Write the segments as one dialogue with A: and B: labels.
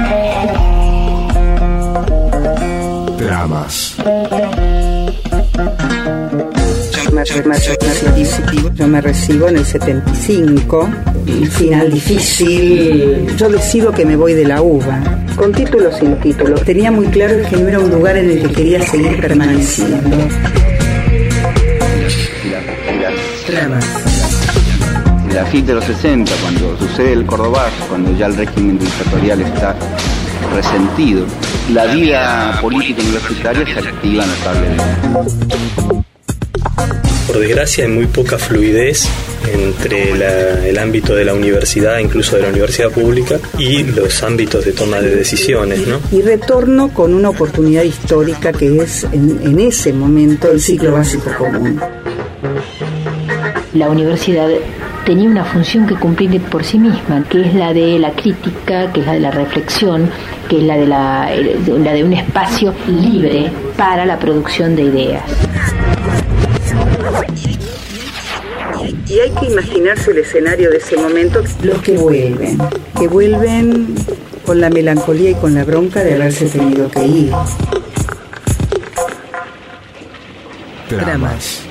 A: Dramas.
B: Yo me recibo en el 75, un final difícil. Yo decido que me voy de la UBA, con título o sin título. Tenía muy claro que no era un lugar en el que quería seguir permaneciendo. Dramas.
C: La fin de los 60, cuando sucede el Cordobazo, cuando ya el régimen dictatorial está resentido, la vida política universitaria se activa notablemente.
D: Por desgracia hay muy poca fluidez entre el ámbito de la universidad, incluso de la universidad pública, y los ámbitos de toma de decisiones, ¿no?
B: Y retorno con una oportunidad histórica que es en ese momento el ciclo básico común.
E: La universidad tenía una función que cumplir por sí misma, que es la de la crítica, que es la de la reflexión, que es la de un espacio libre para la producción de ideas.
B: Y hay que imaginarse el escenario de ese momento. Los que vuelven con la melancolía y con la bronca de haberse tenido que ir.
A: Dramas.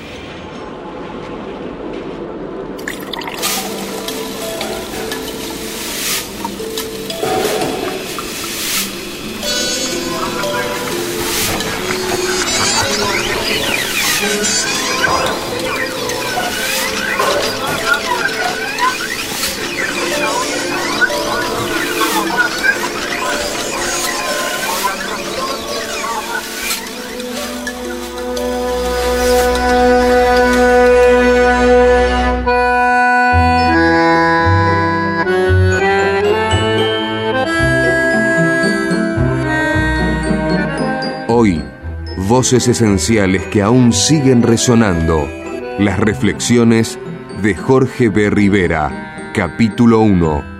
A: Hoy, voces esenciales que aún siguen resonando. Las reflexiones de Jorge B. Rivera, capítulo 1.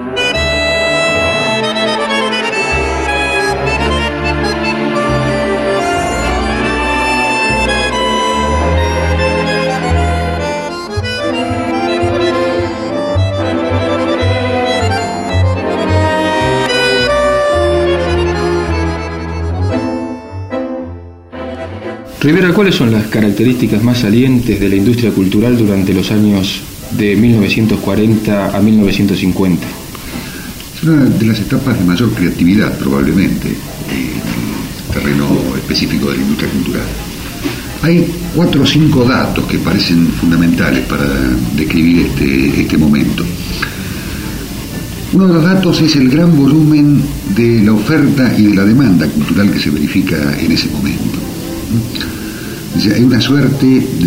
F: Rivera, ¿cuáles son las características más salientes de la industria cultural durante los años de 1940 a 1950?
G: Es una de las etapas de mayor creatividad, probablemente, en el terreno específico de la industria cultural. Hay 4 o 5 datos que parecen fundamentales para describir este momento. Uno de los datos es el gran volumen de la oferta y de la demanda cultural que se verifica en ese momento. Hay una suerte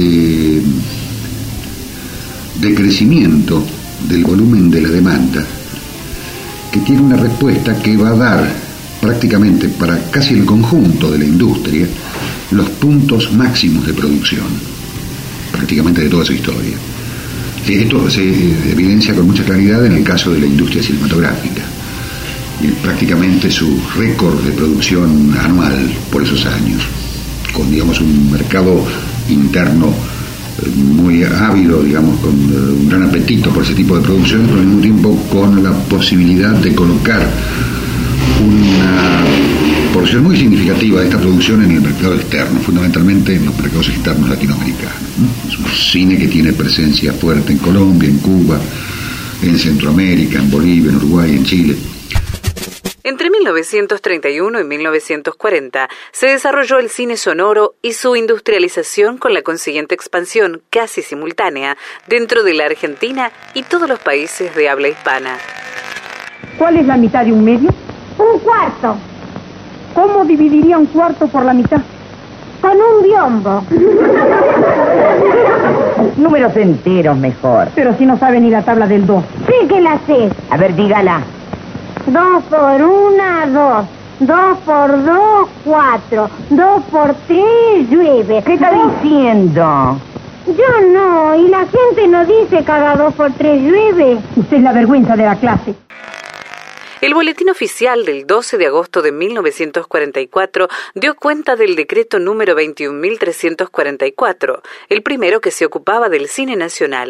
G: de crecimiento del volumen de la demanda que tiene una respuesta que va a dar prácticamente para casi el conjunto de la industria los puntos máximos de producción, prácticamente de toda su historia. Esto se evidencia con mucha claridad en el caso de la industria cinematográfica. Prácticamente su récord de producción anual por esos años, con, digamos, un mercado interno muy ávido, digamos, con un gran apetito por ese tipo de producción, pero al mismo tiempo con la posibilidad de colocar una porción muy significativa de esta producción en el mercado externo, fundamentalmente en los mercados externos latinoamericanos. Es un cine que tiene presencia fuerte en Colombia, en Cuba, en Centroamérica, en Bolivia, en Uruguay, en Chile.
H: Entre 1931 y 1940 se desarrolló el cine sonoro y su industrialización con la consiguiente expansión casi simultánea dentro de la Argentina y todos los países de habla hispana.
I: ¿Cuál es la mitad de un medio?
J: Un cuarto.
I: ¿Cómo dividiría un cuarto por la mitad?
J: Con un biombo.
K: Números enteros mejor.
I: Pero si no sabe ni la tabla del 2.
J: Sí que la sé.
K: A ver, dígala.
J: 2 por 1, 2. 2 por 2, 4. 2 por 3, llueve.
K: ¿Qué está diciendo?
J: Yo no, y la gente no dice cada 2 por 3 llueve.
I: Usted es la vergüenza de la clase.
H: El boletín oficial del 12 de agosto de 1944 dio cuenta del decreto número 21.344, el primero que se ocupaba del cine nacional.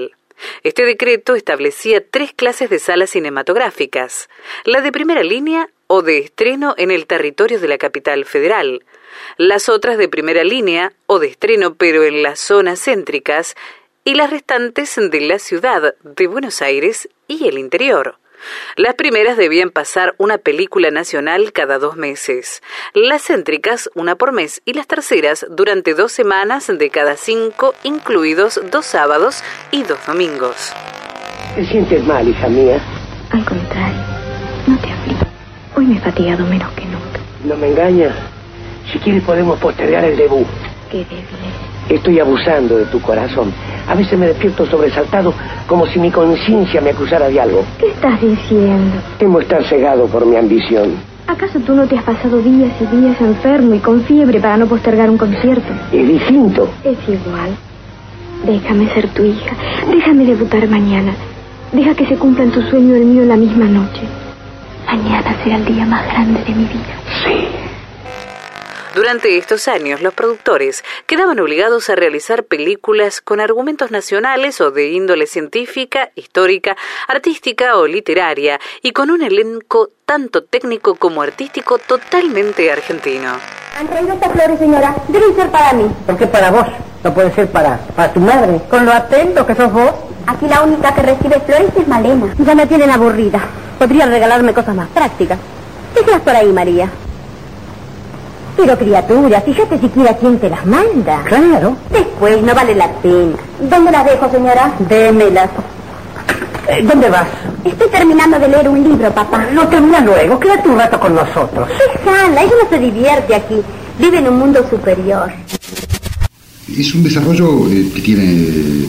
H: Este decreto establecía 3 clases de salas cinematográficas: la de primera línea o de estreno en el territorio de la capital federal, las otras de primera línea o de estreno pero en las zonas céntricas, y las restantes de la ciudad de Buenos Aires y el interior. Las primeras debían pasar una película nacional cada 2 meses, las céntricas una por mes y las terceras durante 2 semanas de cada 5, incluidos 2 sábados y 2 domingos.
L: ¿Te sientes mal, hija mía?
M: Al contrario, no te afligas. Hoy me he fatigado menos que nunca.
L: No me engañas. Si quieres podemos postergar el debut.
M: Qué débil.
L: Estoy abusando de tu corazón. A veces me despierto sobresaltado, como si mi conciencia me acusara de algo.
M: ¿Qué estás diciendo?
L: Temo estar cegado por mi ambición.
M: ¿Acaso tú no te has pasado días y días enfermo y con fiebre para no postergar un concierto?
L: Es distinto.
M: Es igual. Déjame ser tu hija. Déjame debutar mañana. Deja que se cumplan tu sueño y el mío la misma noche. Mañana será el día más grande de mi vida.
L: Sí.
H: Durante estos años, los productores quedaban obligados a realizar películas con argumentos nacionales o de índole científica, histórica, artística o literaria, y con un elenco tanto técnico como artístico totalmente argentino.
J: Han traído estas flores, señora. Deben ser para mí.
L: ¿Por qué para vos? No puede ser para tu madre.
J: Con lo atento que sos vos. Aquí la única que recibe flores es Malena. Ya me tienen aburrida. Podrían regalarme cosas más prácticas. Déjalas por ahí, María. Pero criatura, fíjate siquiera quién te las manda.
L: Claro.
J: Después, no vale la pena. ¿Dónde las dejo, señora?
L: Démelas. ¿Dónde vas?
J: Estoy terminando de leer un libro, papá.
L: Lo termina luego. Quédate un rato con nosotros.
J: Déjala, ella no se divierte aquí. Vive en un mundo superior.
G: Es un desarrollo que tiene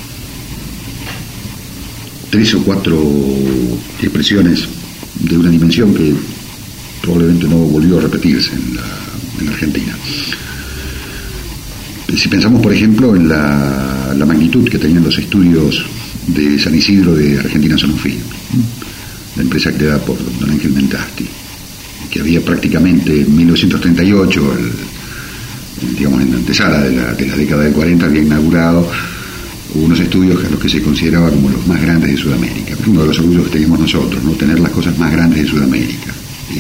G: 3 o 4 expresiones de una dimensión que probablemente no volvió a repetirse en la Argentina. Si pensamos, por ejemplo, en la magnitud que tenían los estudios de San Isidro de Argentina Sonofil, la empresa creada por don Ángel Mentasti, que había prácticamente en 1938, digamos en la antesala de la década del 40, había inaugurado unos estudios a los que se consideraba como los más grandes de Sudamérica. Uno de los orgullos que teníamos nosotros, ¿no? Tener las cosas más grandes de Sudamérica.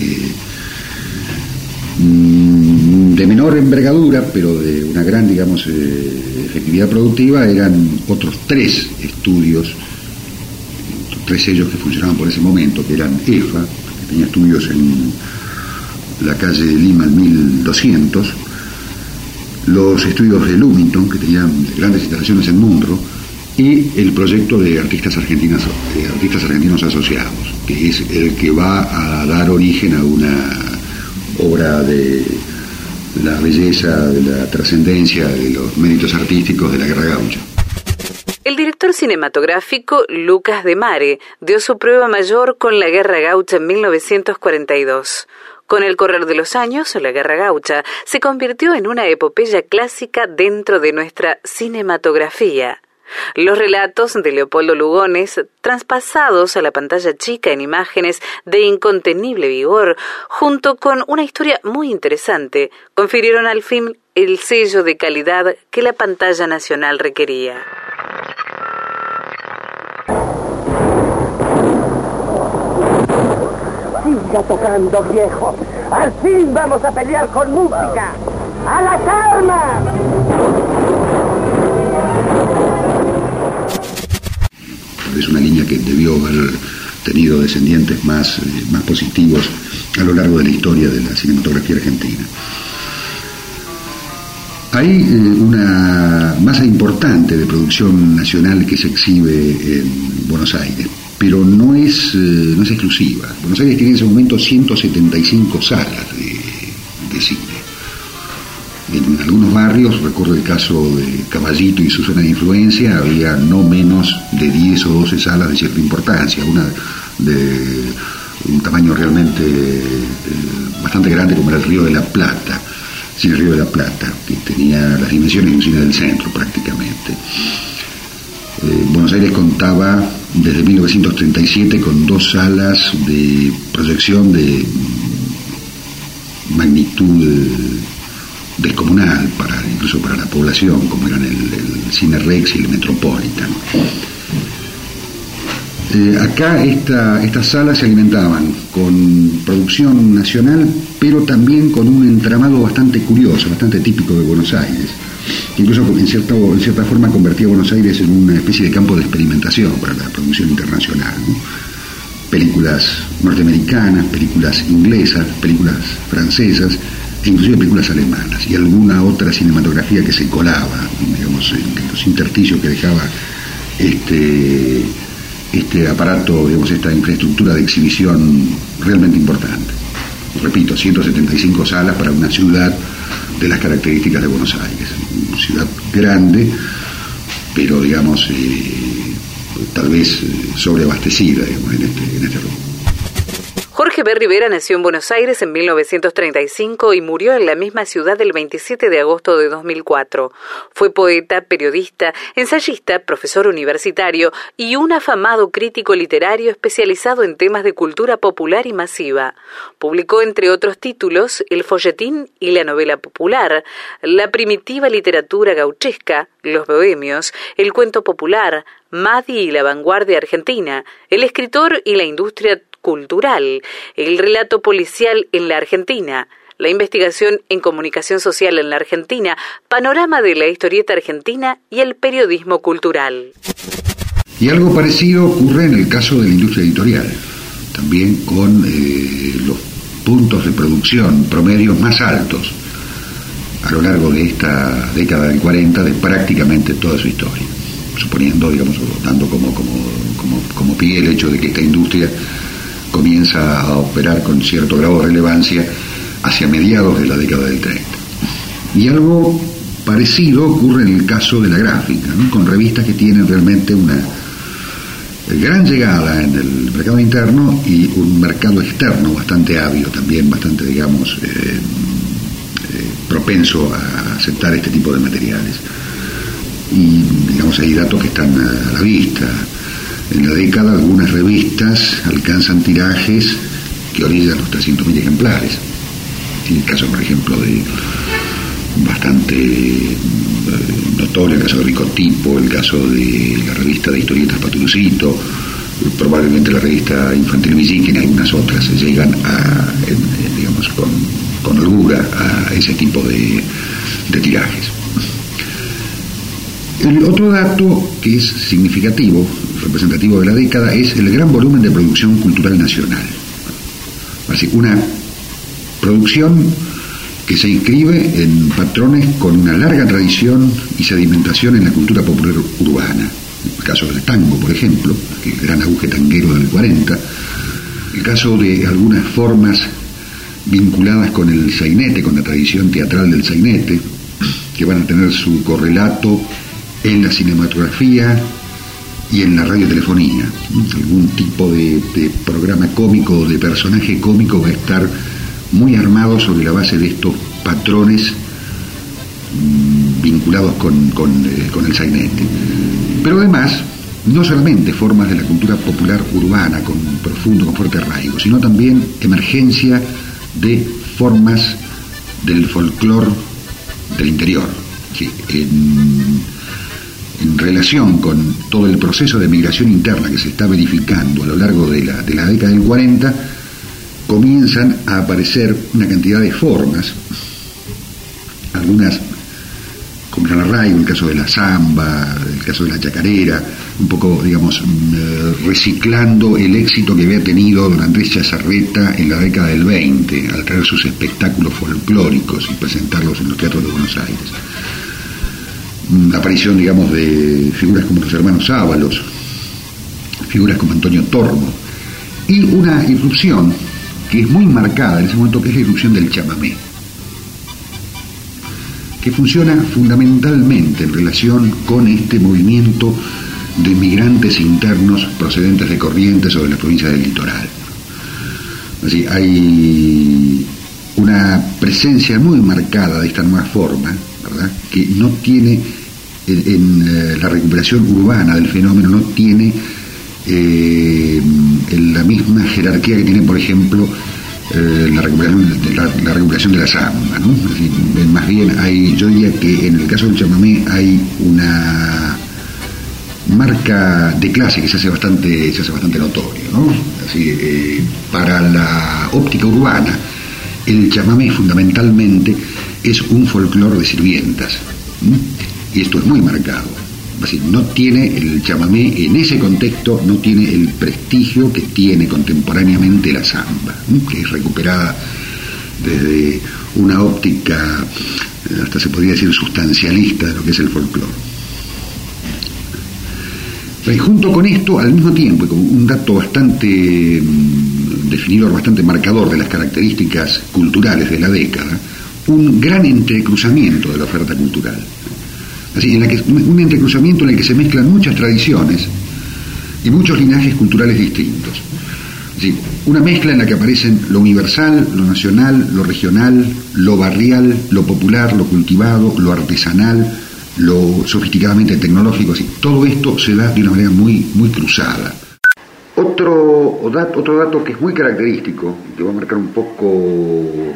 G: De menor envergadura, pero de una gran, digamos, efectividad productiva, eran otros 3 estudios, 3 sellos que funcionaban por ese momento, que eran EFA, que tenía estudios en la calle Lima, el 1200, los estudios de Lumington, que tenían grandes instalaciones en Munro, y el proyecto de artistas argentinos asociados, que es el que va a dar origen a una obra de la belleza, de la trascendencia, de los méritos artísticos de la Guerra Gaucha.
H: El director cinematográfico Lucas de Mare dio su prueba mayor con la Guerra Gaucha en 1942. Con el correr de los años, la Guerra Gaucha se convirtió en una epopeya clásica dentro de nuestra cinematografía. Los relatos de Leopoldo Lugones, traspasados a la pantalla chica en imágenes de incontenible vigor, junto con una historia muy interesante, confirieron al film el sello de calidad que la pantalla nacional requería.
L: Siga tocando, viejo. Al fin vamos a pelear con música. ¡A las armas!
G: Es una línea que debió haber tenido descendientes más positivos a lo largo de la historia de la cinematografía argentina. Hay una masa importante de producción nacional que se exhibe en Buenos Aires, pero no es exclusiva. Buenos Aires tiene en ese momento 175 salas de cine. En algunos barrios, recuerdo el caso de Caballito y su zona de influencia, había no menos de 10 o 12 salas de cierta importancia, una de un tamaño realmente bastante grande, como era el Río de la Plata, Cine Río de la Plata, que tenía las dimensiones de un cine del centro prácticamente. Buenos Aires contaba desde 1937 con 2 salas de proyección de magnitud descomunal, incluso para la población, como eran el Cine Rex y el Metropolitan. Acá estas salas se alimentaban con producción nacional, pero también con un entramado bastante curioso, bastante típico de Buenos Aires. Incluso en cierta forma convertía a Buenos Aires en una especie de campo de experimentación para la producción internacional, ¿no? Películas norteamericanas, películas inglesas, películas francesas e inclusive películas alemanas y alguna otra cinematografía que se colaba, digamos, en los intersticios que dejaba este aparato, digamos, esta infraestructura de exhibición realmente importante. Repito, 175 salas para una ciudad de las características de Buenos Aires, una ciudad grande, pero digamos tal vez sobreabastecida, digamos, en este rubro.
H: Jorge B. Rivera nació en Buenos Aires en 1935 y murió en la misma ciudad el 27 de agosto de 2004. Fue poeta, periodista, ensayista, profesor universitario y un afamado crítico literario especializado en temas de cultura popular y masiva. Publicó, entre otros títulos, El folletín y la novela popular, la primitiva literatura gauchesca, Los bohemios, el cuento popular, Madi y la vanguardia argentina, el escritor y la industria cultural, el relato policial en la Argentina, la investigación en comunicación social en la Argentina, panorama de la historieta argentina y el periodismo cultural.
G: Y algo parecido ocurre en el caso de la industria editorial, también con los puntos de producción promedios más altos a lo largo de esta década del 40 de prácticamente toda su historia, suponiendo, digamos, dando como pie el hecho de que esta industria comienza a operar con cierto grado de relevancia hacia mediados de la década del 30. Y algo parecido ocurre en el caso de la gráfica, ¿no? Con revistas que tienen realmente una gran llegada en el mercado interno y un mercado externo bastante ávido también, bastante, digamos, propenso a aceptar este tipo de materiales. Y, digamos, hay datos que están a la vista. En la década algunas revistas alcanzan tirajes que orillan los 300.000 ejemplares. En el caso, por ejemplo, de bastante notorio, el caso de Ricotipo, el caso de la revista de historietas Patrucito, probablemente la revista Infantil Villiquen y algunas otras llegan a, digamos, con holgura a ese tipo de tirajes. El otro dato que es significativo, representativo de la década, es el gran volumen de producción cultural nacional. Así, una producción que se inscribe en patrones con una larga tradición y sedimentación en la cultura popular urbana. El caso del tango, por ejemplo, el gran auge tanguero del 40, el caso de algunas formas vinculadas con el sainete, con la tradición teatral del sainete, que van a tener su correlato en la cinematografía y en la radiotelefonía. Algún tipo de programa cómico o de personaje cómico va a estar muy armado sobre la base de estos patrones vinculados con el sainete. Pero además, no solamente formas de la cultura popular urbana con fuerte arraigo, sino también emergencia de formas del folclore del interior, que en relación con todo el proceso de migración interna que se está verificando a lo largo de la década del 40, comienzan a aparecer una cantidad de formas, algunas con gran arraigo, el caso de la samba, el caso de la chacarera, un poco, digamos, reciclando el éxito que había tenido don Andrés Chazarreta en la década del 20, al traer sus espectáculos folclóricos y presentarlos en los teatros de Buenos Aires. La aparición, digamos, de figuras como los hermanos Ábalos, figuras como Antonio Tormo, y una irrupción que es muy marcada en ese momento, que es la irrupción del chamamé, que funciona fundamentalmente en relación con este movimiento de migrantes internos procedentes de Corrientes o de las provincias del litoral. Así, hay una presencia muy marcada de esta nueva forma, ¿verdad?, que no tiene en la recuperación urbana del fenómeno, no tiene la misma jerarquía que tiene, por ejemplo, la recuperación de la samba, ¿no? Es decir, más bien yo diría que en el caso del chamamé hay una marca de clase que se hace bastante notorio, ¿no? Así, para la óptica urbana, el chamamé fundamentalmente es un folclore de sirvientas, y esto es muy marcado. Así, no tiene el chamamé en ese contexto, no tiene el prestigio que tiene contemporáneamente la samba, que es recuperada desde una óptica, hasta se podría decir sustancialista, de lo que es el folclore. Y junto con esto, al mismo tiempo, y como un dato bastante definidor, bastante marcador de las características culturales de la década, un gran entrecruzamiento de la oferta cultural. Así, un entrecruzamiento en el que se mezclan muchas tradiciones y muchos linajes culturales distintos. Así, una mezcla en la que aparecen lo universal, lo nacional, lo regional, lo barrial, lo popular, lo cultivado, lo artesanal, lo sofisticadamente tecnológico. Así, todo esto se da de una manera muy, muy cruzada. Otro dato que es muy característico, que va a marcar un poco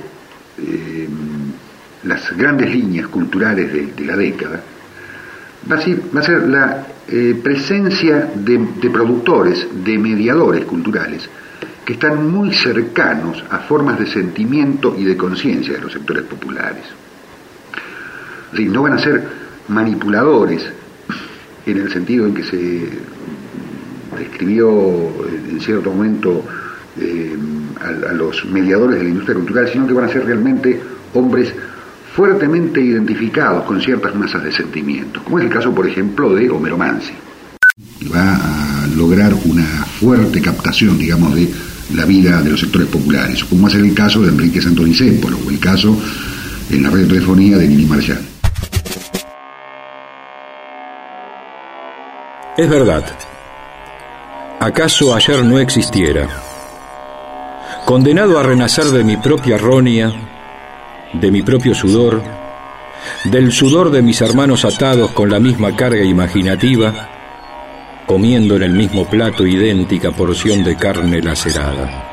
G: las grandes líneas culturales de la década, va a ser la presencia de productores, de mediadores culturales, que están muy cercanos a formas de sentimiento y de conciencia de los sectores populares. Así, no van a ser manipuladores en el sentido en que se describió en cierto momento a los mediadores de la industria cultural, sino que van a ser realmente hombres fuertemente identificados con ciertas masas de sentimientos, como es el caso, por ejemplo, de Homero Mansi. Va a lograr una fuerte captación, digamos, de la vida de los sectores populares, como va a ser el caso de Enrique Santonicépolo, o el caso en la radiotelefonía de Nini Marshall.
N: Es verdad. ¿Acaso ayer no existiera? Condenado a renacer de mi propia ronia, de mi propio sudor, del sudor de mis hermanos atados con la misma carga imaginativa, comiendo en el mismo plato idéntica porción de carne lacerada.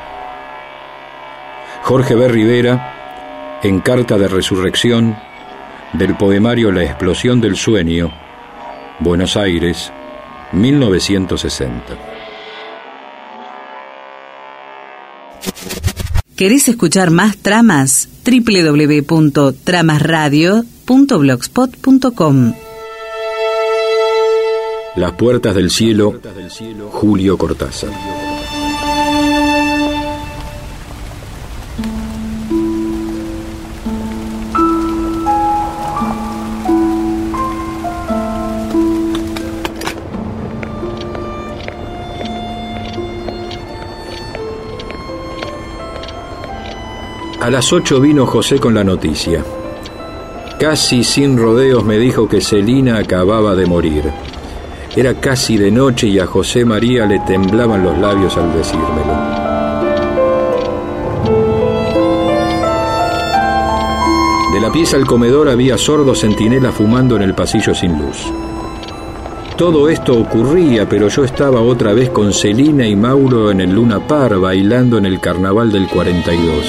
N: Jorge B. Rivera, en Carta de Resurrección, del poemario La explosión del sueño, Buenos Aires, 1960.
H: ¿Querés escuchar más tramas? www.tramasradio.blogspot.com.
N: Las puertas del cielo, Julio Cortázar. A las 8 vino José con la noticia. Casi sin rodeos me dijo que Celina acababa de morir. Era casi de noche y a José María le temblaban los labios al decírmelo. De la pieza al comedor había sordos centinelas fumando en el pasillo sin luz. Todo esto ocurría, pero yo estaba otra vez con Celina y Mauro en el Luna Par, bailando en el carnaval del 42.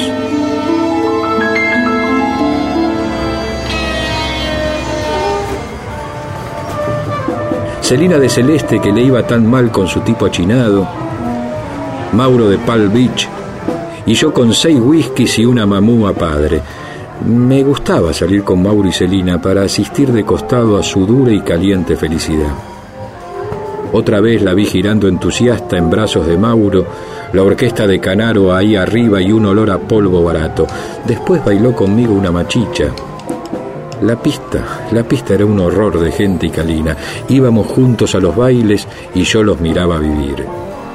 N: Celina de celeste, que le iba tan mal con su tipo achinado, Mauro de Palm Beach, y yo con 6 whiskies y una mamúa padre. Me gustaba salir con Mauro y Celina para asistir de costado a su dura y caliente felicidad. Otra vez la vi girando entusiasta en brazos de Mauro, la orquesta de Canaro ahí arriba y un olor a polvo barato. Después bailó conmigo una machicha. La pista era un horror de gente y calina. Íbamos juntos a los bailes y yo los miraba vivir.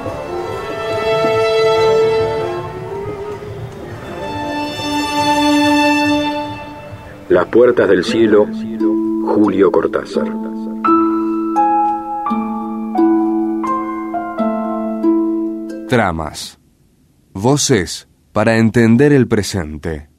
N: Las puertas del cielo, Julio Cortázar.
A: Tramas. Voces para entender el presente.